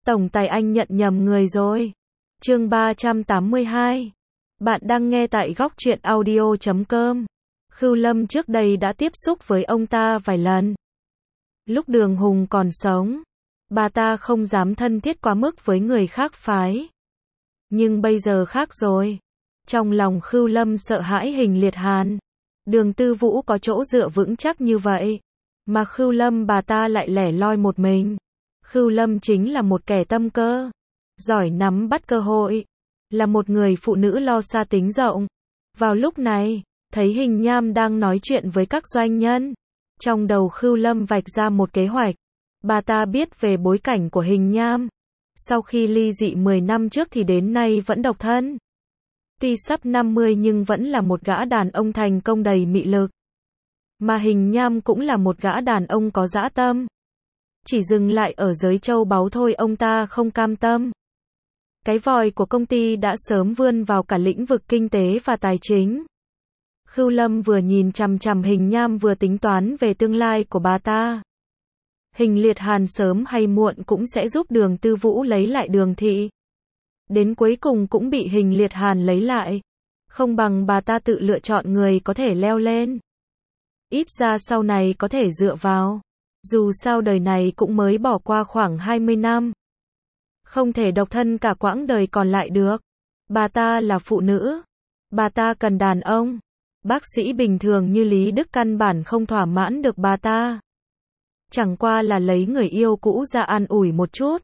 Tổng tài anh nhận nhầm người rồi. Chương 382. Bạn đang nghe tại góc truyện audio.com. Khưu Lâm trước đây đã tiếp xúc với ông ta vài lần. Lúc Đường Hùng còn sống, bà ta không dám thân thiết quá mức với người khác phái. Nhưng bây giờ khác rồi. Trong lòng Khưu Lâm sợ hãi Hình Liệt Hàn. Đường Tư Vũ có chỗ dựa vững chắc như vậy, mà Khưu Lâm bà ta lại lẻ loi một mình. Khưu Lâm chính là một kẻ tâm cơ, giỏi nắm bắt cơ hội, là một người phụ nữ lo xa tính rộng. Vào lúc này, thấy Hình Nham đang nói chuyện với các doanh nhân. Trong đầu Khưu Lâm vạch ra một kế hoạch. Bà ta biết về bối cảnh của Hình Nham. Sau khi ly dị 10 năm trước thì đến nay vẫn độc thân. Tuy sắp 50 nhưng vẫn là một gã đàn ông thành công đầy mị lực. Mà Hình Nham cũng là một gã đàn ông có dã tâm. Chỉ dừng lại ở giới châu báu thôi ông ta không cam tâm. Cái vòi của công ty đã sớm vươn vào cả lĩnh vực kinh tế và tài chính. Khưu Lâm vừa nhìn chằm chằm Hình Nham vừa tính toán về tương lai của bà ta. Hình Liệt Hàn sớm hay muộn cũng sẽ giúp Đường Tư Vũ lấy lại Đường thị. Đến cuối cùng cũng bị Hình Liệt Hàn lấy lại. Không bằng bà ta tự lựa chọn người có thể leo lên. Ít ra sau này có thể dựa vào. Dù sao đời này cũng mới bỏ qua khoảng 20 năm. Không thể độc thân cả quãng đời còn lại được. Bà ta là phụ nữ. Bà ta cần đàn ông. Bác sĩ bình thường như Lý Đức căn bản không thỏa mãn được bà ta. Chẳng qua là lấy người yêu cũ ra an ủi một chút.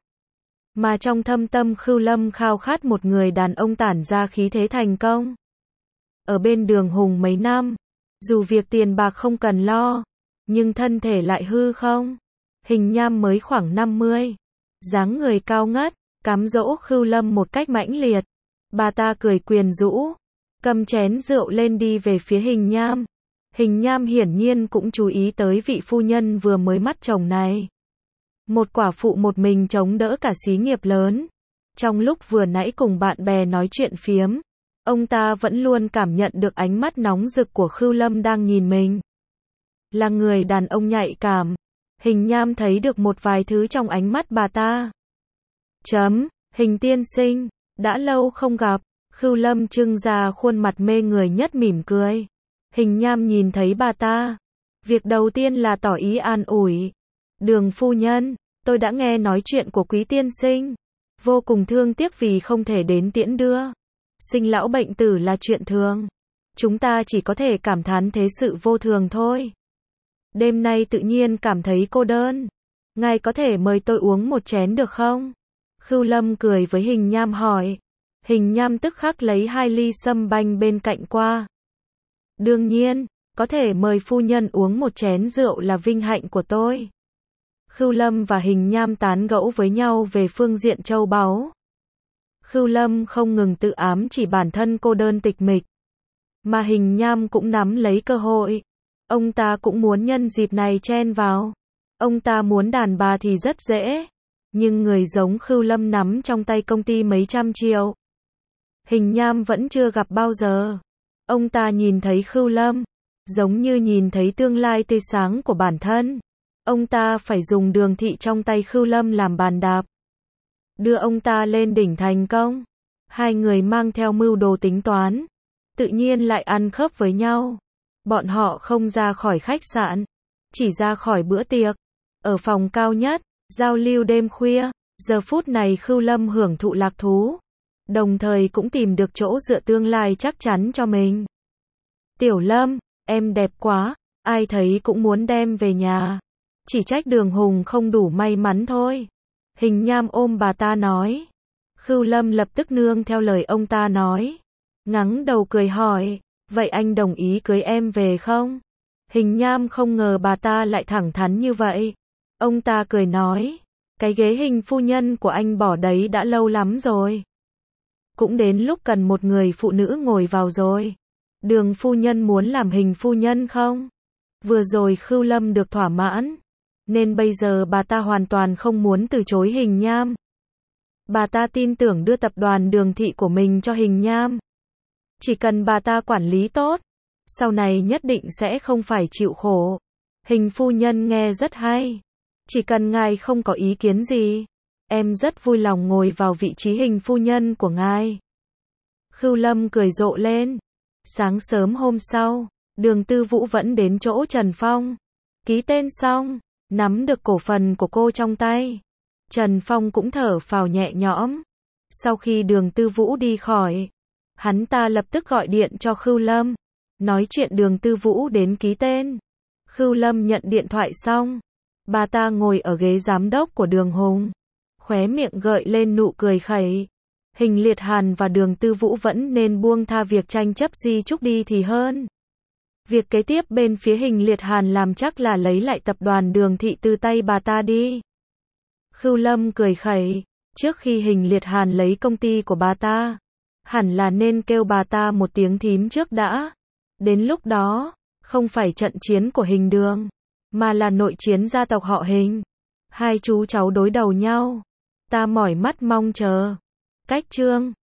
Mà trong thâm tâm Khưu Lâm khao khát một người đàn ông tản ra khí thế thành công. Ở bên Đường Hùng mấy năm, dù việc tiền bạc không cần lo, nhưng thân thể lại hư không. Hình Nham mới khoảng 50, dáng người cao ngất, cám dỗ Khưu Lâm một cách mãnh liệt. Bà ta cười quyến rũ, cầm chén rượu lên đi về phía Hình Nham. Hình Nham hiển nhiên cũng chú ý tới vị phu nhân vừa mới mất chồng này. Một quả phụ một mình chống đỡ cả xí nghiệp lớn. Trong lúc vừa nãy cùng bạn bè nói chuyện phiếm, ông ta vẫn luôn cảm nhận được ánh mắt nóng rực của Khưu Lâm đang nhìn mình. Là người đàn ông nhạy cảm, Hình Nham thấy được một vài thứ trong ánh mắt bà ta. Hình tiên sinh, đã lâu không gặp. Khưu Lâm trưng ra khuôn mặt mê người nhất mỉm cười. Hình Nham nhìn thấy bà ta, việc đầu tiên là tỏ ý an ủi. Đường phu nhân, tôi đã nghe nói chuyện của quý tiên sinh. Vô cùng thương tiếc vì không thể đến tiễn đưa. Sinh lão bệnh tử là chuyện thường. Chúng ta chỉ có thể cảm thán thế sự vô thường thôi. Đêm nay tự nhiên cảm thấy cô đơn. Ngài có thể mời tôi uống một chén được không? Khưu Lâm cười với Hình Nham hỏi. Hình Nham tức khắc lấy 2 ly sâm banh bên cạnh qua. Đương nhiên, có thể mời phu nhân uống một chén rượu là vinh hạnh của tôi. Khưu Lâm và Hình Nham tán gẫu với nhau về phương diện châu báu. Khưu Lâm không ngừng tự ám chỉ bản thân cô đơn tịch mịch. Mà Hình Nham cũng nắm lấy cơ hội. Ông ta cũng muốn nhân dịp này chen vào. Ông ta muốn đàn bà thì rất dễ. Nhưng người giống Khưu Lâm nắm trong tay công ty mấy trăm triệu. Hình Nham vẫn chưa gặp bao giờ. Ông ta nhìn thấy Khưu Lâm, giống như nhìn thấy tương lai tươi sáng của bản thân. Ông ta phải dùng Đường thị trong tay Khưu Lâm làm bàn đạp. Đưa ông ta lên đỉnh thành công. Hai người mang theo mưu đồ tính toán. Tự nhiên lại ăn khớp với nhau. Bọn họ không ra khỏi khách sạn. Chỉ ra khỏi bữa tiệc. Ở phòng cao nhất, giao lưu đêm khuya. Giờ phút này Khưu Lâm hưởng thụ lạc thú. Đồng thời cũng tìm được chỗ dựa tương lai chắc chắn cho mình. Tiểu Lâm, em đẹp quá. Ai thấy cũng muốn đem về nhà. Chỉ trách Đường Hùng không đủ may mắn thôi. Hình Nham ôm bà ta nói. Khưu Lâm lập tức nương theo lời ông ta nói. Ngắng đầu cười hỏi. Vậy anh đồng ý cưới em về không? Hình Nham không ngờ bà ta lại thẳng thắn như vậy. Ông ta cười nói. Cái ghế Hình phu nhân của anh bỏ đấy đã lâu lắm rồi. Cũng đến lúc cần một người phụ nữ ngồi vào rồi. Đường phu nhân muốn làm Hình phu nhân không? Vừa rồi Khưu Lâm được thỏa mãn. Nên bây giờ bà ta hoàn toàn không muốn từ chối Hình Nham. Bà ta tin tưởng đưa tập đoàn Đường thị của mình cho Hình Nham. Chỉ cần bà ta quản lý tốt, sau này nhất định sẽ không phải chịu khổ. Hình phu nhân nghe rất hay. Chỉ cần ngài không có ý kiến gì, em rất vui lòng ngồi vào vị trí hình phu nhân của ngài. Khưu Lâm cười rộ lên. Sáng sớm hôm sau, Đường Tư Vũ vẫn đến chỗ Trần Phong. Ký tên xong, nắm được cổ phần của cô trong tay. Trần Phong cũng thở phào nhẹ nhõm. Sau khi Đường Tư Vũ đi khỏi, hắn ta lập tức gọi điện cho Khưu Lâm, nói chuyện Đường Tư Vũ đến ký tên. Khưu Lâm nhận điện thoại xong, bà ta ngồi ở ghế giám đốc của Đường Hùng, khóe miệng gợi lên nụ cười khẩy. Hình Liệt Hàn và Đường Tư Vũ vẫn nên buông tha việc tranh chấp di chúc đi thì hơn. Việc kế tiếp bên phía Hình Liệt Hàn làm chắc là lấy lại tập đoàn Đường Thị từ tay bà ta đi. Khưu Lâm cười khẩy, trước khi Hình Liệt Hàn lấy công ty của bà ta, hẳn là nên kêu bà ta một tiếng thím trước đã. Đến lúc đó, không phải trận chiến của Hình Đường, mà là nội chiến gia tộc họ Hình. Hai chú cháu đối đầu nhau. Ta mỏi mắt mong chờ. Cách chương